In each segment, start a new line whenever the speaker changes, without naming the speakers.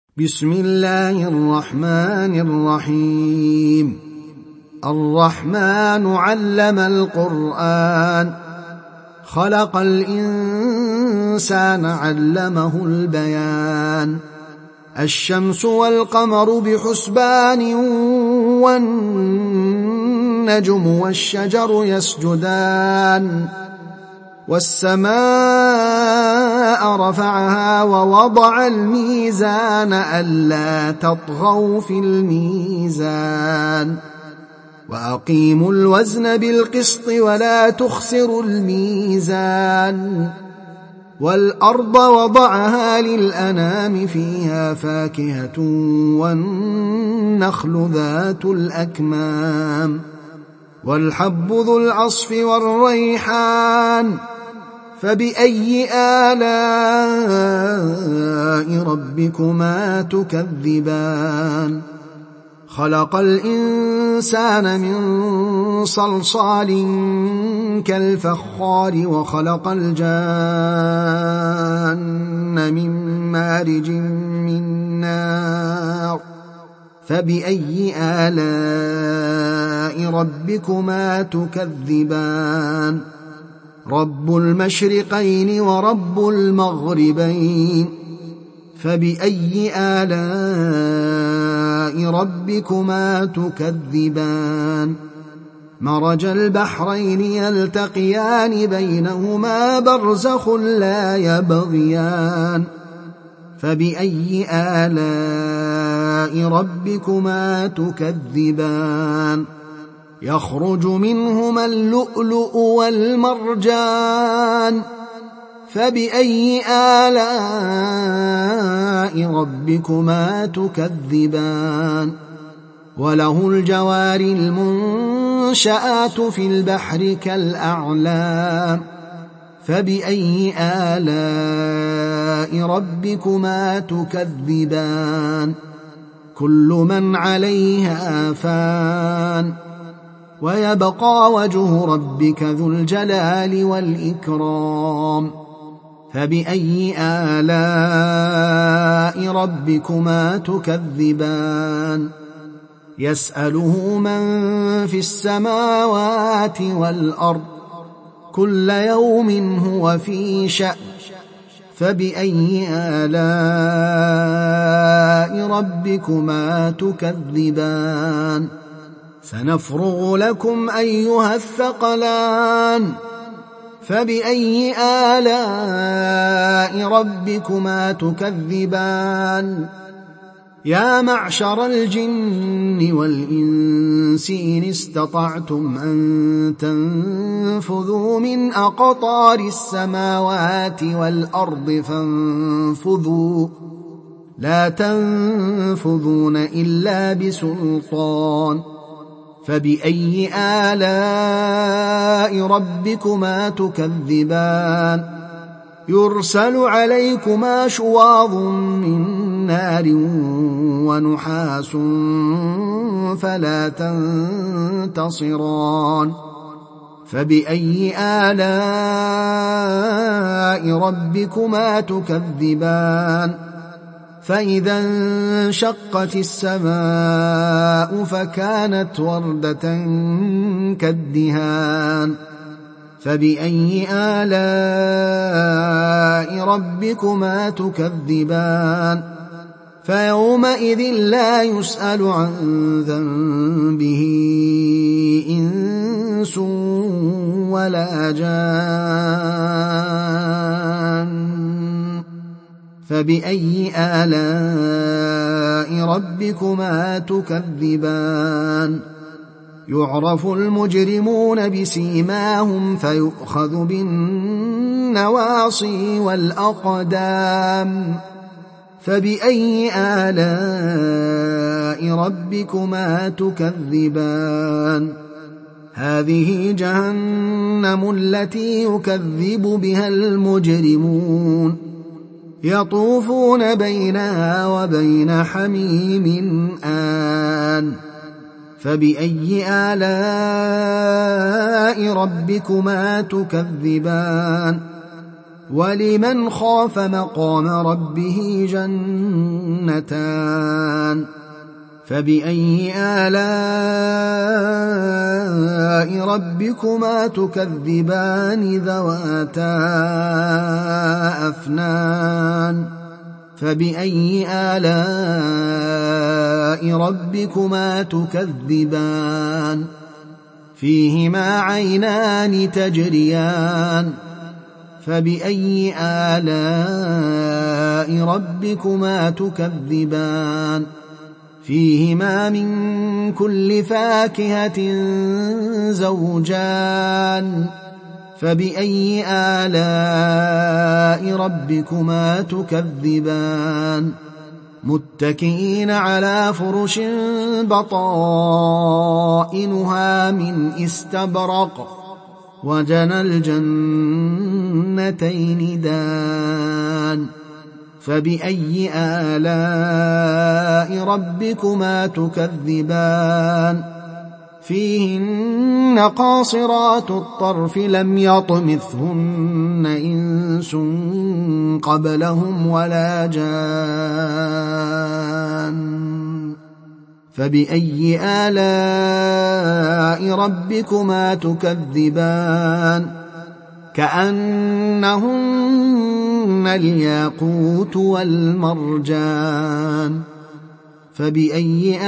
بسم الله الرحمن الرحيم. الرحمن علم القرآن، خلق الإنسان علمه البيان. الشمس والقمر بحسبان، والنجم والشجر يسجدان. والسماء رفعها ووضع الميزان ألا تطغوا في الميزان، وأقيموا الوزن بالقسط ولا تخسروا الميزان. والأرض وضعها للأنام فيها فاكهة والنخل ذات الأكمام، والحب ذو العصف والريحان. فبأي آلاء ربكما تكذبان؟ خلق الإنسان من صلصال كالفخار، وخلق الجان من مارج من نار. فبأي آلاء ربكما تكذبان؟ رب المشرقين ورب المغربين. فبأي آلاء ربكما تكذبان؟ مرج البحرين يلتقيان بينهما برزخ لا يبغيان. فبأي آلاء ربكما تكذبان؟ يخرج منهما اللؤلؤ والمرجان. فبأي آلاء ربكما تكذبان؟ وله الجوار المنشآت في البحر كالأعلام. فبأي آلاء ربكما تكذبان؟ كل من عليها فان، ويبقى وجه ربك ذو الجلال والإكرام. فبأي آلاء ربكما تكذبان؟ يسأله من في السماوات والأرض، كل يوم هو في شأن. فبأي آلاء ربكما تكذبان؟ سنفرغ لكم أيها الثقلان. فبأي آلاء ربكما تكذبان؟ يا معشر الجن والإنس إن استطعتم أن تنفذوا من أقطار السماوات والأرض فانفذوا، لا تنفذون إلا بسلطان. فبأي آلاء ربكما تكذبان؟ يرسل عليكما شواظ من نار ونحاس فلا تنتصران. فبأي آلاء ربكما تكذبان؟ فإذا انشقت السماء فكانت وردة كالدهان. فبأي آلاء ربكما تكذبان؟ فيومئذ لا يسأل عن ذنبه إنس ولا جان. فبأي آلاء ربكما تكذبان؟ يعرف المجرمون بسيماهم فيؤخذ بالنواصي والأقدام. فبأي آلاء ربكما تكذبان؟ هذه جهنم التي يكذب بها المجرمون، يطوفون بينها وبين حميم آن. فبأي آلاء ربكما تكذبان؟ ولمن خاف مقام ربه جنتان فبأي آلاء ربكما تكذبان ذواتا أفنان فبأي آلاء ربكما تكذبان فيهما عينان تجريان فبأي آلاء ربكما تكذبان فيهما من كل فاكهة زوجان فبأي آلاء ربكما تكذبان متكئين على فرش بطائنها من استبرق وجنى الجنتين دان فبأي آلاء ربكما تكذبان فيهن قاصرات الطرف لم يطمثهن إنس قبلهم ولا جان فبأي آلاء ربكما تكذبان كأنهن الياقوت والمرجان فبأي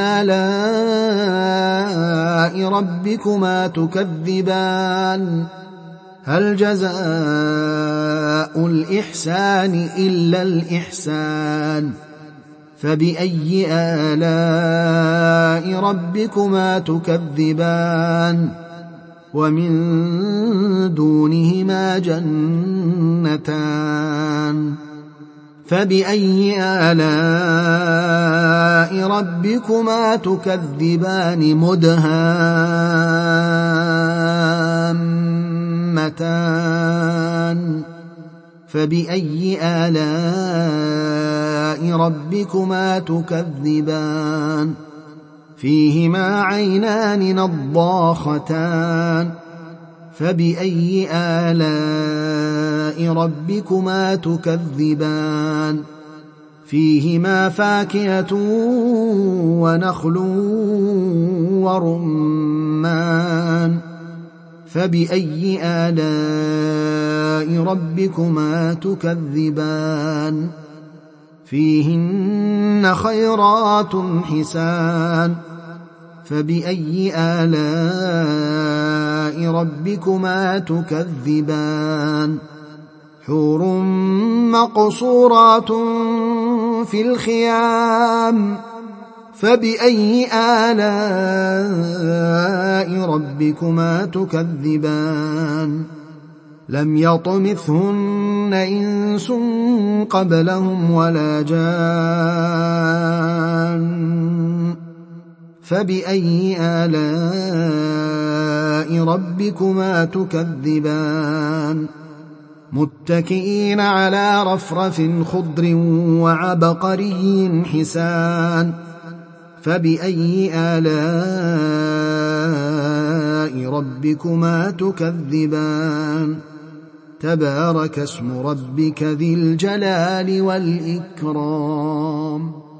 آلاء ربكما تكذبان هل جزاء الإحسان إلا الإحسان فبأي آلاء ربكما تكذبان ومن دونهما جنتان فبأي آلاء ربكما تكذبان مدهامتان فبأي آلاء ربكما تكذبان فيهما عينان نضاختان فبأي آلاء ربكما تكذبان فيهما فاكهة ونخل ورمان فبأي آلاء ربكما تكذبان فيهن خيرات حسان فبأي آلاء ربكما تكذبان حور مقصورات في الخيام فبأي آلاء ربكما تكذبان لم يطمثهن إنس قبلهم ولا جان فبأي آلاء ربكما تكذبان متكئين على رفرف خضر وعبقري حسان فبأي آلاء ربكما تكذبان تبارك اسم ربك ذي الجلال والإكرام